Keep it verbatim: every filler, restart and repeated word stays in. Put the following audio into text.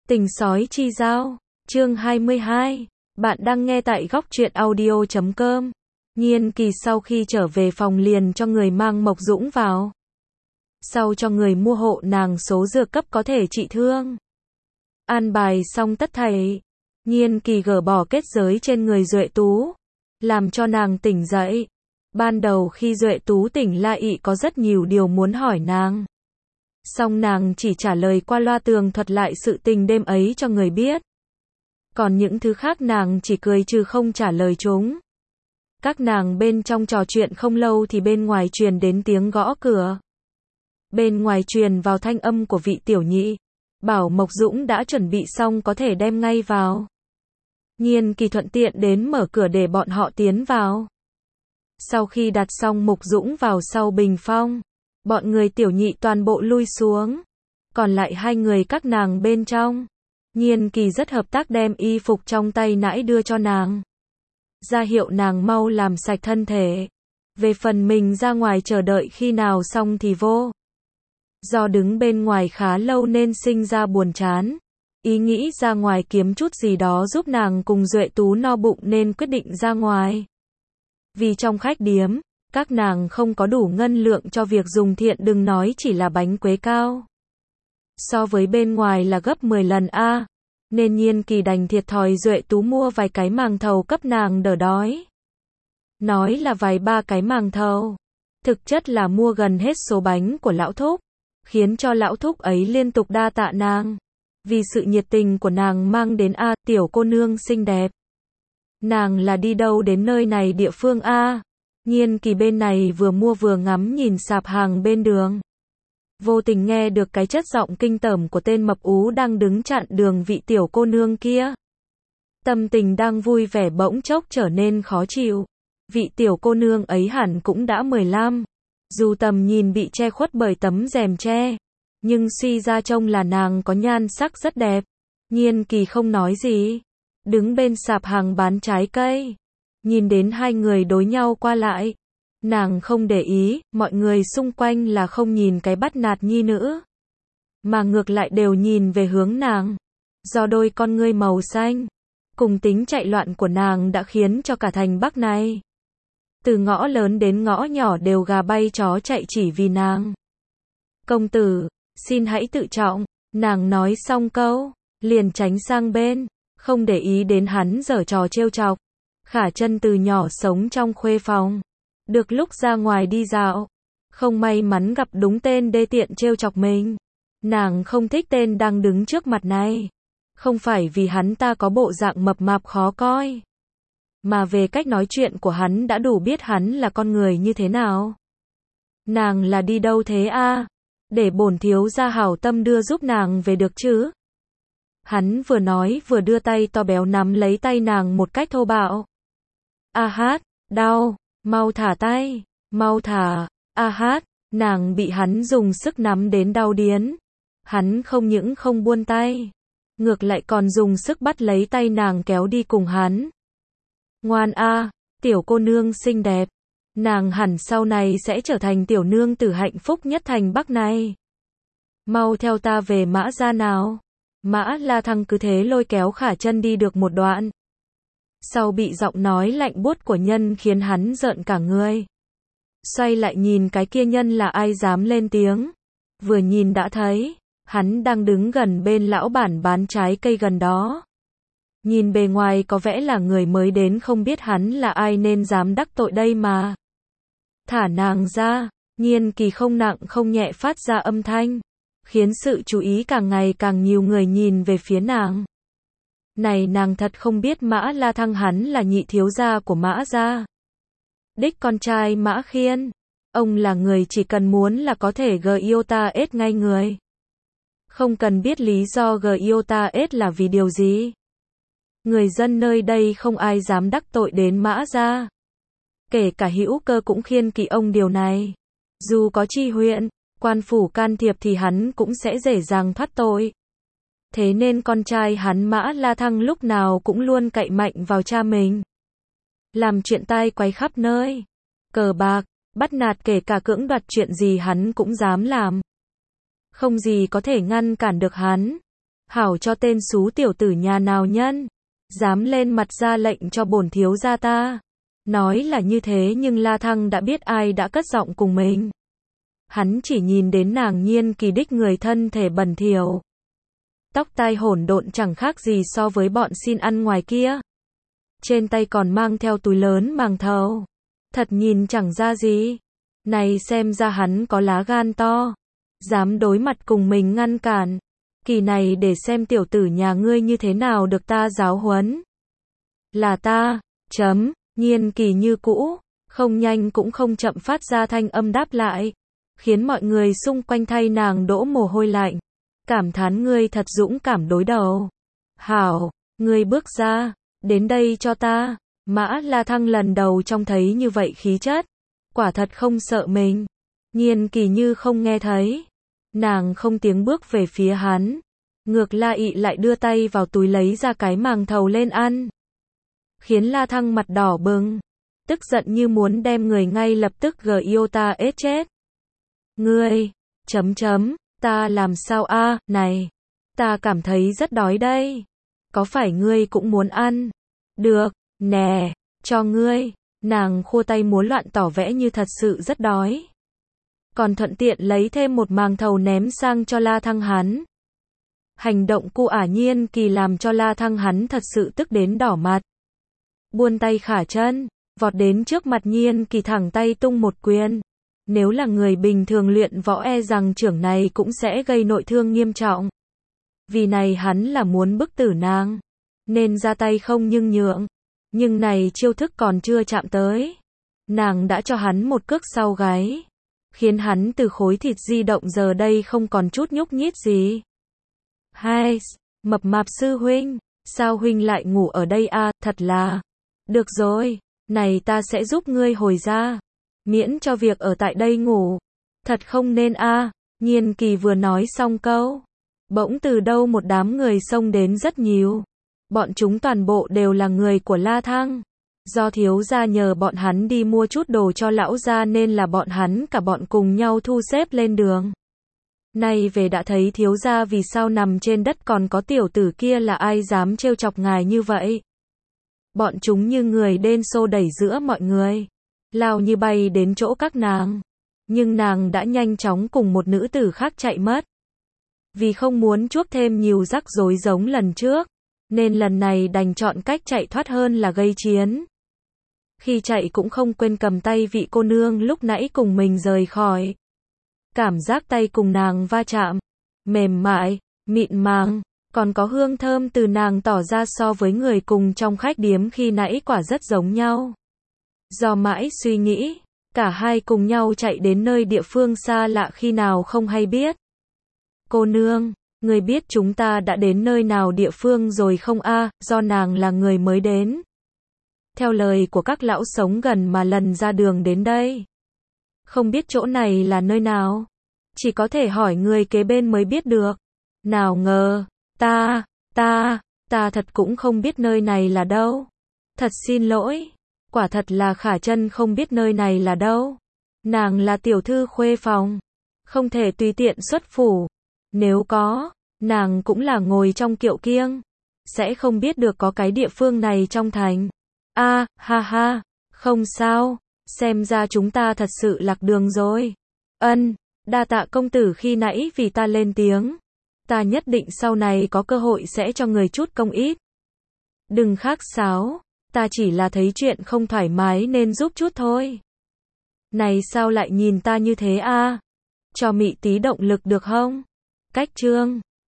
Tình sói chi giao, chương hai mươi hai. Bạn đang nghe tại góc truyện audio chấm com. Nhiên Kỳ sau khi trở về phòng liền cho người mang Mộc Dũng vào. Sau cho người mua hộ nàng số dược cấp có thể trị thương. An bài xong tất thảy. Nhiên Kỳ gỡ bỏ kết giới trên người Duệ Tú, làm cho nàng tỉnh dậy. Ban đầu khi Duệ Tú tỉnh lại có rất nhiều điều muốn hỏi nàng. Song nàng chỉ trả lời qua loa tường thuật lại sự tình đêm ấy cho người biết. Còn những thứ khác nàng chỉ cười trừ không trả lời chúng. Các nàng bên trong trò chuyện không lâu thì bên ngoài truyền đến tiếng gõ cửa. Bên ngoài truyền vào thanh âm của vị tiểu nhị, bảo Mộc Dũng đã chuẩn bị xong có thể đem ngay vào. Nhiên Kỳ thuận tiện đến mở cửa để bọn họ tiến vào. Sau khi đặt xong Mộc Dũng vào sau bình phong, bọn người tiểu nhị toàn bộ lui xuống. Còn lại hai người các nàng bên trong. Nhiên Kỳ rất hợp tác đem y phục trong tay nãy đưa cho nàng, ra hiệu nàng mau làm sạch thân thể. Về phần mình ra ngoài chờ đợi khi nào xong thì vô. Do đứng bên ngoài khá lâu nên sinh ra buồn chán. Ý nghĩ ra ngoài kiếm chút gì đó giúp nàng cùng Duệ Tú no bụng nên quyết định ra ngoài. Vì trong khách điếm, các nàng không có đủ ngân lượng cho việc dùng thiện đừng nói chỉ là bánh quế cao. So với bên ngoài là gấp mười lần a, nên Nhiên Kỳ đành thiệt thòi Duệ Tú mua vài cái màng thầu cấp nàng đỡ đói. Nói là vài ba cái màng thầu, thực chất là mua gần hết số bánh của lão thúc, khiến cho lão thúc ấy liên tục đa tạ nàng. Vì sự nhiệt tình của nàng mang đến a, tiểu cô nương xinh đẹp. Nàng là đi đâu đến nơi này địa phương a? Nhiên Kỳ bên này vừa mua vừa ngắm nhìn sạp hàng bên đường. Vô tình nghe được cái chất giọng kinh tởm của tên mập ú đang đứng chặn đường vị tiểu cô nương kia. Tâm tình đang vui vẻ bỗng chốc trở nên khó chịu. Vị tiểu cô nương ấy hẳn cũng đã mười lăm. Dù tầm nhìn bị che khuất bởi tấm rèm che, nhưng suy ra trông là nàng có nhan sắc rất đẹp. Nhiên Kỳ không nói gì, đứng bên sạp hàng bán trái cây, nhìn đến hai người đối nhau qua lại. Nàng không để ý, mọi người xung quanh là không nhìn cái bắt nạt nhi nữ, mà ngược lại đều nhìn về hướng nàng. Do đôi con ngươi màu xanh, cùng tính chạy loạn của nàng đã khiến cho cả thành Bắc này, từ ngõ lớn đến ngõ nhỏ đều gà bay chó chạy chỉ vì nàng. Công tử, xin hãy tự trọng, nàng nói xong câu, liền tránh sang bên, không để ý đến hắn giở trò trêu chọc. Khả Chân từ nhỏ sống trong khuê phòng, được lúc ra ngoài đi dạo, không may mắn gặp đúng tên đê tiện trêu chọc mình. Nàng không thích tên đang đứng trước mặt này, không phải vì hắn ta có bộ dạng mập mạp khó coi, mà về cách nói chuyện của hắn đã đủ biết hắn là con người như thế nào. Nàng là đi đâu thế a? Để bổn thiếu gia hảo tâm đưa giúp nàng về được chứ? Hắn vừa nói vừa đưa tay to béo nắm lấy tay nàng một cách thô bạo. A hát, đau, mau thả tay, mau thả, a hát, nàng bị hắn dùng sức nắm đến đau điến. Hắn không những không buông tay, ngược lại còn dùng sức bắt lấy tay nàng kéo đi cùng hắn. Ngoan a, tiểu cô nương xinh đẹp, nàng hẳn sau này sẽ trở thành tiểu nương tử hạnh phúc nhất thành Bắc này. Mau theo ta về Mã gia nào. Mã La Thăng cứ thế lôi kéo Khả Chân đi được một đoạn. Sau bị giọng nói lạnh buốt của nhân khiến hắn rợn cả người. Xoay lại nhìn cái kia nhân là ai dám lên tiếng. Vừa nhìn đã thấy, hắn đang đứng gần bên lão bản bán trái cây gần đó. Nhìn bề ngoài có vẻ là người mới đến không biết hắn là ai nên dám đắc tội đây mà. Thả nàng ra, Nhiên Kỳ không nặng không nhẹ phát ra âm thanh, khiến sự chú ý càng ngày càng nhiều người nhìn về phía nàng. Này nàng thật không biết Mã La Thăng hắn là nhị thiếu gia của Mã gia. Đích con trai Mã Khiên. Ông là người chỉ cần muốn là có thể Giota ết ngay người. Không cần biết lý do Giota ết là vì điều gì. Người dân nơi đây không ai dám đắc tội đến Mã gia. Kể cả Hữu Cơ cũng khiên kỵ ông điều này. Dù có chi huyện, quan phủ can thiệp thì hắn cũng sẽ dễ dàng thoát tội. Thế nên con trai hắn Mã La Thăng lúc nào cũng luôn cậy mạnh vào cha mình. Làm chuyện tai quái khắp nơi. Cờ bạc, bắt nạt kể cả cưỡng đoạt chuyện gì hắn cũng dám làm. Không gì có thể ngăn cản được hắn. Hảo cho tên xú tiểu tử nhà nào nhân, dám lên mặt ra lệnh cho bổn thiếu gia ta. Nói là như thế nhưng La Thăng đã biết ai đã cất giọng cùng mình. Hắn chỉ nhìn đến nàng Nhiên Kỳ đích người thân thể bẩn thỉu. Tóc tai hỗn độn chẳng khác gì so với bọn xin ăn ngoài kia. Trên tay còn mang theo túi lớn màng thầu. Thật nhìn chẳng ra gì. Này xem ra hắn có lá gan to. Dám đối mặt cùng mình ngăn cản. Kỳ này để xem tiểu tử nhà ngươi như thế nào được ta giáo huấn. Là ta, chấm, Nhiên Kỳ như cũ, không nhanh cũng không chậm phát ra thanh âm đáp lại. Khiến mọi người xung quanh thay nàng đổ mồ hôi lạnh. Cảm thán ngươi thật dũng cảm đối đầu. Hảo, ngươi bước ra, đến đây cho ta. Mã La Thăng lần đầu trông thấy như vậy khí chất. Quả thật không sợ mình. Nhiên Kỳ như không nghe thấy. Nàng không tiếng bước về phía hắn. Ngược La Ị lại đưa tay vào túi lấy ra cái màng thầu lên ăn. Khiến La Thăng mặt đỏ bừng. Tức giận như muốn đem người ngay lập tức gờ yêu ta ết chết. Ngươi, chấm chấm, ta làm sao a, này. Ta cảm thấy rất đói đây. Có phải ngươi cũng muốn ăn? Được, nè, cho ngươi. Nàng khua tay múa loạn tỏ vẻ như thật sự rất đói. Còn thuận tiện lấy thêm một màng thầu ném sang cho La Thăng hắn. Hành động cu ả Nhiên Kỳ làm cho La Thăng hắn thật sự tức đến đỏ mặt. Buôn tay khả chân, vọt đến trước mặt Nhiên Kỳ thẳng tay tung một quyền. Nếu là người bình thường luyện võ e rằng trưởng này cũng sẽ gây nội thương nghiêm trọng. Vì này hắn là muốn bức tử nàng. Nên ra tay không nhưng nhượng. Nhưng này chiêu thức còn chưa chạm tới. Nàng đã cho hắn một cước sau gáy. Khiến hắn từ khối thịt di động giờ đây không còn chút nhúc nhích gì. Hai, mập mạp sư huynh. Sao huynh lại ngủ ở đây a, à, thật là. Được rồi, này ta sẽ giúp ngươi hồi ra. Miễn cho việc ở tại đây ngủ. Thật không nên a. À. Nhiên Kỳ vừa nói xong câu. Bỗng từ đâu một đám người xông đến rất nhiều. Bọn chúng toàn bộ đều là người của La Thăng. Do thiếu gia nhờ bọn hắn đi mua chút đồ cho lão gia nên là bọn hắn cả bọn cùng nhau thu xếp lên đường. Nay về đã thấy thiếu gia vì sao nằm trên đất còn có tiểu tử kia là ai dám trêu chọc ngài như vậy. Bọn chúng như người đen xô đẩy giữa mọi người. Lao như bay đến chỗ các nàng. Nhưng nàng đã nhanh chóng cùng một nữ tử khác chạy mất. Vì không muốn chuốc thêm nhiều rắc rối giống lần trước. Nên lần này đành chọn cách chạy thoát hơn là gây chiến. Khi chạy cũng không quên cầm tay vị cô nương lúc nãy cùng mình rời khỏi. Cảm giác tay cùng nàng va chạm. Mềm mại, mịn màng. Còn có hương thơm từ nàng tỏ ra so với người cùng trong khách điếm khi nãy quả rất giống nhau. Do mãi suy nghĩ, cả hai cùng nhau chạy đến nơi địa phương xa lạ khi nào không hay biết. Cô nương, người biết chúng ta đã đến nơi nào địa phương rồi không a? À, do nàng là người mới đến. Theo lời của các lão sống gần mà lần ra đường đến đây. Không biết chỗ này là nơi nào. Chỉ có thể hỏi người kế bên mới biết được. Nào ngờ, ta, ta, ta thật cũng không biết nơi này là đâu. Thật xin lỗi. Quả thật là khả chân không biết nơi này là đâu. Nàng là tiểu thư khuê phòng. Không thể tùy tiện xuất phủ. Nếu có, nàng cũng là ngồi trong kiệu kiêng. Sẽ không biết được có cái địa phương này trong thành. A, à, ha ha, không sao. Xem ra chúng ta thật sự lạc đường rồi. Ân, đa tạ công tử khi nãy vì ta lên tiếng. Ta nhất định sau này có cơ hội sẽ cho người chút công ít. Đừng khác sáo. Ta chỉ là thấy chuyện không thoải mái nên giúp chút thôi. Này sao lại nhìn ta như thế a? À? Cho mị tí động lực được không? Cách chương